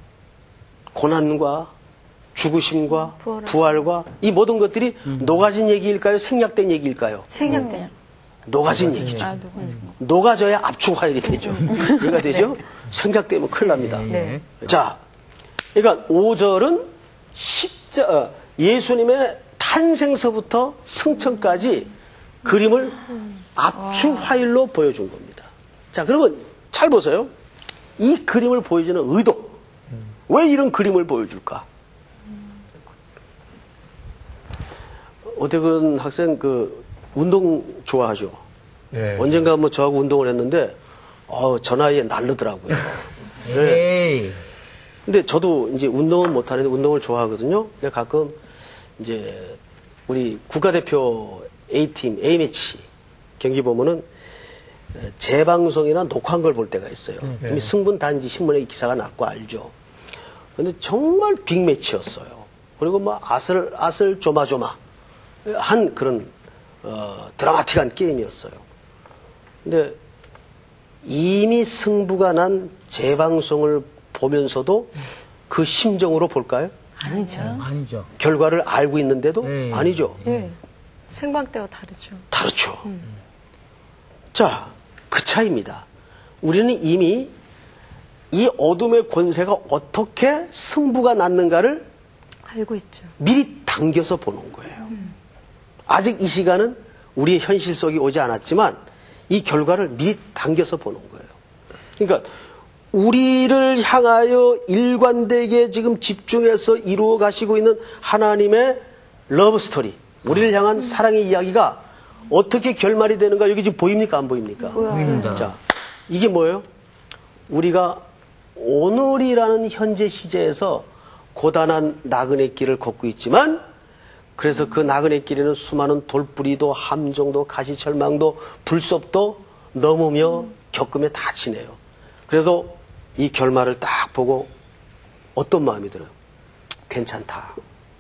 고난과 죽으심과 부활하심. 부활과 이 모든 것들이 녹아진 얘기일까요? 생략된 얘기일까요? 생략돼요. 녹아진 얘기죠. 아, 녹아진 거. 녹아져야 압축 파일이 되죠. 이해가 되죠? 생략되면 큰일 납니다. 네. 자, 그러니까 오 절은 십자, 어, 예수님의 탄생서부터 승천까지 그림을 압축 파일로 보여준 겁니다. 자, 그러면 잘 보세요. 이 그림을 보여주는 의도. 왜 이런 그림을 보여줄까? 오태근 학생 그 운동 좋아하죠? 예. 언젠가 한번 저하고 운동을 했는데, 어, 저 나이에 날르더라고요. 에이. 근데 저도 이제 운동은 못하는데 운동을 좋아하거든요. 근데 가끔 이제 우리 국가대표 A팀, A매치 경기 보면은 재방송이나 녹화한 걸 볼 때가 있어요. 이미 승분 단지 신문에 기사가 났고 알죠. 근데 정말 빅매치였어요. 그리고 뭐 아슬, 아슬 조마조마 한 그런, 어, 드라마틱한 게임이었어요. 근데 이미 승부가 난 재방송을 보면서도 그 심정으로 볼까요? 아니죠. 아니죠. 결과를 알고 있는데도 네. 아니죠. 네. 생방 때와 다르죠. 다르죠. 자, 그 차이입니다. 우리는 이미 이 어둠의 권세가 어떻게 승부가 났는가를 알고 있죠. 미리 당겨서 보는 거예요. 아직 이 시간은 우리의 현실 속이 오지 않았지만 이 결과를 미리 당겨서 보는 거예요. 그러니까 우리를 향하여 일관되게 지금 집중해서 이루어 가시고 있는 하나님의 러브 스토리, 우리를 향한 사랑의 이야기가 어떻게 결말이 되는가 여기 지금 보입니까? 안 보입니까? 보입니다. 자, 이게 뭐예요? 우리가 오늘이라는 현재 시제에서 고단한 나그네 길을 걷고 있지만 그래서 그 나그네 길에는 수많은 돌뿌리도 함정도 가시철망도 불섭도 넘으며 겪으며 다 지내요. 그래도 이 결말을 딱 보고 어떤 마음이 들어요? 괜찮다.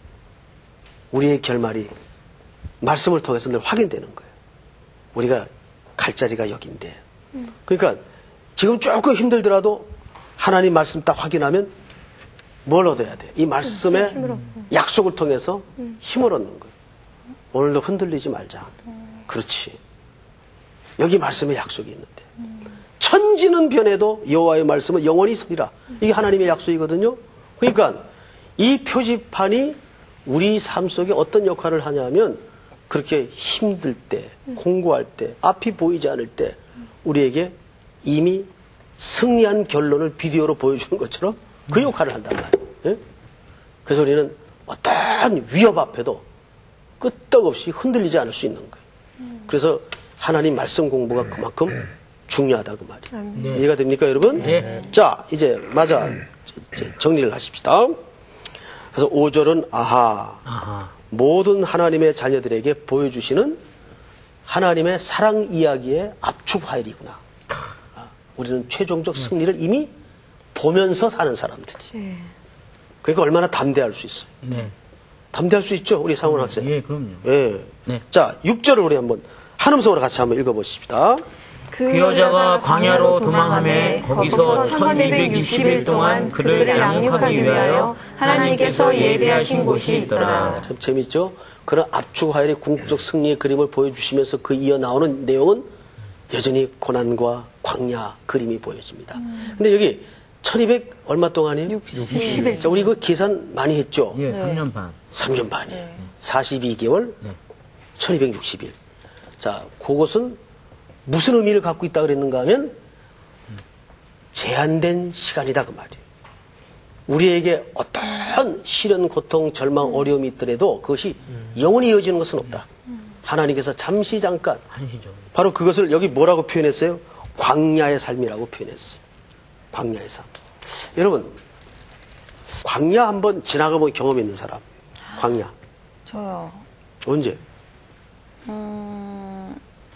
우리의 결말이 말씀을 통해서 늘 확인되는 거예요. 우리가 갈 자리가 여긴데. 그러니까 지금 조금 힘들더라도 하나님 말씀 딱 확인하면 뭘 얻어야 돼? 이 말씀의 약속을 통해서 힘을 얻는 거예요. 오늘도 흔들리지 말자. 그렇지. 여기 말씀의 약속이 있는데. 천지는 변해도 여호와의 말씀은 영원히 서리라. 이게 하나님의 약속이거든요. 그러니까 이 표지판이 우리 삶 속에 어떤 역할을 하냐면 그렇게 힘들 때, 공부할 때, 앞이 보이지 않을 때 우리에게 이미 승리한 결론을 비디오로 보여주는 것처럼 그 역할을 한단 말이에요. 예? 그래서 우리는 어떠한 위협 앞에도 끄떡없이 흔들리지 않을 수 있는 거예요. 그래서 하나님 말씀 공부가 그만큼 중요하다 그 말이에요. 네. 이해가 됩니까 여러분? 네. 자 이제 맞아 이제 정리를 하십시다. 그래서 오 절은 아하, 아하. 모든 하나님의 자녀들에게 보여주시는 하나님의 사랑 이야기의 압축 파일이구나. 아, 우리는 최종적 승리를 이미 보면서 사는 사람들이. 그러니까 얼마나 담대할 수 있어요. 네. 담대할 수 있죠, 우리 상원 학생. 예, 그럼요. 예. 네. 자, 육 절을 우리 한번 한음성으로 같이 한번 읽어보십시다. 그 여자가 광야로 도망하며 거기서 천이백육십 일 동안 그를 양육하기 위하여 하나님께서 예배하신 곳이 있더라. 참 재밌죠? 그런 압축 화일의 궁극적 승리의 그림을 보여주시면서 그 이어 나오는 내용은 여전히 고난과 광야 그림이 보여집니다. 근데 여기 천이백 얼마 동안이에요? 육십 일. 자, 우리 그 계산 많이 했죠? 예, 삼 년 반. 삼 년 반이에요. 사십이 개월, 네. 천이백육십 일. 자, 그것은 무슨 의미를 갖고 있다 그랬는가 하면 제한된 시간이다 그 말이에요. 우리에게 어떠한 시련, 고통, 절망, 어려움이 있더라도 그것이 영원히 이어지는 것은 없다. 하나님께서 잠시 잠깐 한시죠. 바로 그것을 여기 뭐라고 표현했어요? 광야의 삶이라고 표현했어요. 광야의 삶. 여러분, 광야 한번 지나가본 경험 있는 사람. 광야. 저요. 언제? 음,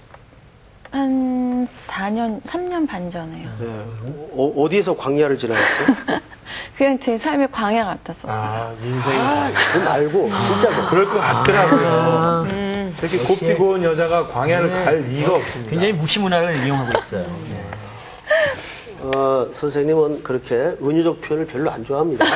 한 사 년, 삼 년 반 전에요. 네. 어, 어디에서 광야를 지나갔어요? 그냥 제 삶의 광야 같았었어요. 아, 인생이. 아, 그거 말고, 진짜로. 그럴 것 같더라고요. 저렇게 곱디 고운 여자가 광야를 갈 리가 없습니다. 굉장히 무시문화를 이용하고 있어요. 네. 어, 선생님은 그렇게 은유적 표현을 별로 안 좋아합니다.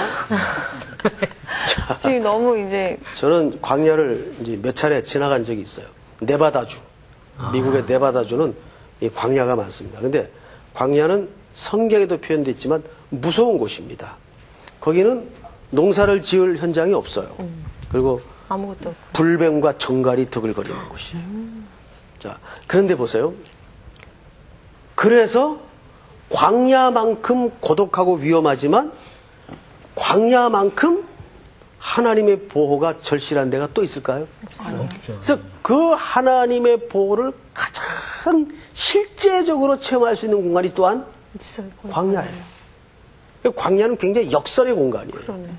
지금 너무 이제 저는 광야를 이제 몇 차례 지나간 적이 있어요. 네바다주. 미국의 네바다주는 이 광야가 많습니다. 근데 광야는 성경에도 표현되어 있지만 무서운 곳입니다. 거기는 농사를 지을 현장이 없어요. 그리고 아무것도 없고. 불뱀과 정갈이 드글거리는 곳이에요. 자, 그런데 보세요. 그래서 광야만큼 고독하고 위험하지만 광야만큼 하나님의 보호가 절실한 데가 또 있을까요? 그래서 그 하나님의 보호를 가장 실제적으로 체험할 수 있는 공간이 또한 광야예요. 광야는 굉장히 역설의 공간이에요. 그러네.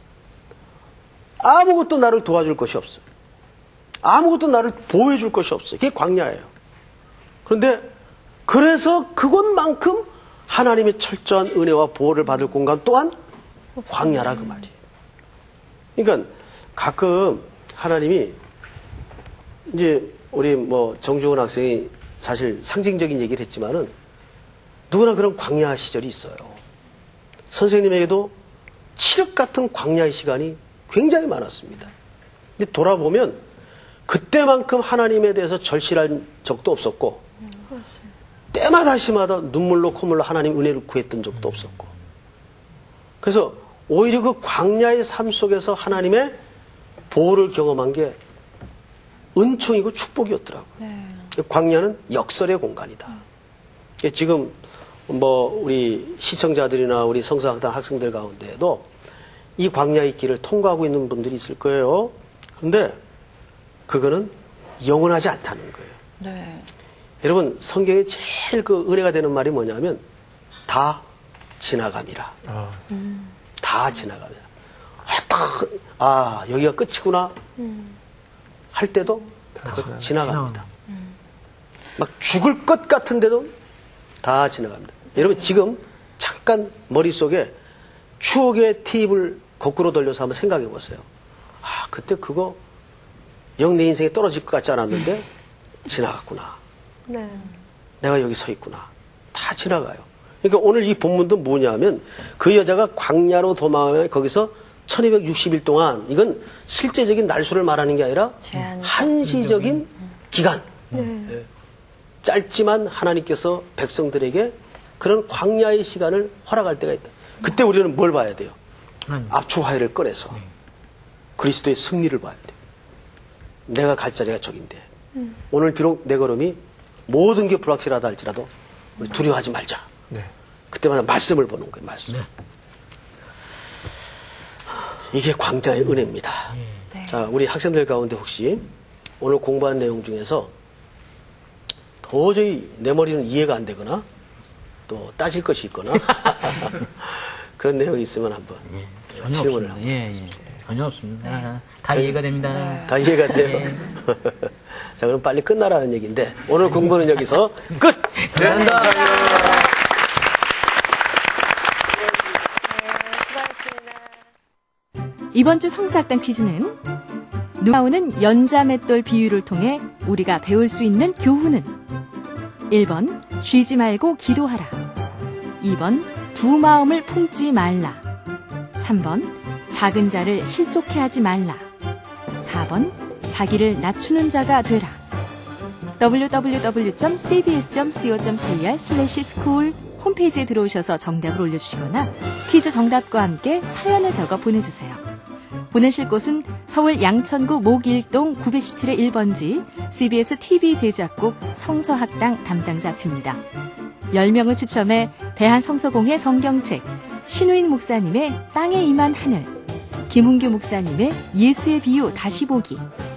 아무것도 나를 도와줄 것이 없어요. 아무것도 나를 보호해 줄 것이 없어요. 그게 광야예요. 그런데 그래서 그것만큼 하나님의 철저한 은혜와 보호를 받을 공간 또한 광야라 그 말이에요. 그러니까 가끔 하나님이 이제 우리 뭐 정중훈 학생이 사실 상징적인 얘기를 했지만은 누구나 그런 광야 시절이 있어요. 선생님에게도 칠흑 같은 광야의 시간이 굉장히 많았습니다. 근데 돌아보면 그때만큼 하나님에 대해서 절실한 적도 없었고 때마다 시마다 눈물로 콧물로 하나님 은혜를 구했던 적도 없었고 그래서 오히려 그 광야의 삶 속에서 하나님의 보호를 경험한 게 은총이고 축복이었더라고요. 네. 광야는 역설의 공간이다. 지금 뭐 우리 시청자들이나 우리 성서학당 학생들 가운데에도 이 광야의 길을 통과하고 있는 분들이 있을 거예요. 그런데 그거는 영원하지 않다는 거예요. 네. 여러분 성경에 제일 그 은혜가 되는 말이 뭐냐면 다 지나감이라. 아. 다 지나갑니다. 아, 여기가 끝이구나. 할 때도 다 지나갑니다. 막 죽을 것 같은데도 다 지나갑니다. 여러분, 지금 잠깐 머릿속에 추억의 테이프를 거꾸로 돌려서 한번 생각해 보세요. 아, 그때 그거 영 내 인생에 떨어질 것 같지 않았는데 지나갔구나. 네. 내가 여기 서 있구나. 다 지나가요. 그러니까 오늘 이 본문도 뭐냐면 그 여자가 광야로 도망하며 거기서 천이백육십 일 동안 이건 실제적인 날수를 말하는 게 아니라 제한. 한시적인 기간. 네. 예. 짧지만 하나님께서 백성들에게 그런 광야의 시간을 허락할 때가 있다. 그때 우리는 뭘 봐야 돼요? 압축화해를 꺼내서 그리스도의 승리를 봐야 돼요. 내가 갈 자리가 저긴데 오늘 비록 내 걸음이 모든 게 불확실하다 할지라도 우리 두려워하지 말자. 네. 그때마다 말씀을 보는 거예요. 말씀. 네. 이게 광야의 은혜입니다. 네. 자, 우리 학생들 가운데 혹시 오늘 공부한 내용 중에서 도저히 내 머리는 이해가 안 되거나 또 따질 것이 있거나 그런 내용이 있으면 한번 전혀 질문을 없습니다. 한번. 예, 예. 전혀 없습니다. 다 이해가 됩니다. 다 이해가 돼요. 자, 그럼 빨리 끝나라는 얘기인데 오늘 공부는 여기서 끝! 감사합니다. 이번 주 성사학당 퀴즈는 누가오는 연자맷돌 비유를 통해 우리가 배울 수 있는 교훈은 일 번 쉬지 말고 기도하라, 이 번 두 마음을 품지 말라, 삼 번 작은 자를 실족해 하지 말라, 사 번 자기를 낮추는 자가 되라. 더블유 더블유 더블유 점 씨비에스 점 씨오 점 케이알 슬래시 스쿨 홈페이지에 들어오셔서 정답을 올려주시거나 퀴즈 정답과 함께 사연을 적어 보내주세요. 보내실 곳은 서울 양천구 목일동 구백십칠의 일 번지 씨비에스 티비 제작국 성서학당 담당자 앞입니다. 열 명을 추첨해 대한성서공회 성경책, 신우인 목사님의 땅에 임한 하늘, 김은규 목사님의 예수의 비유 다시 보기,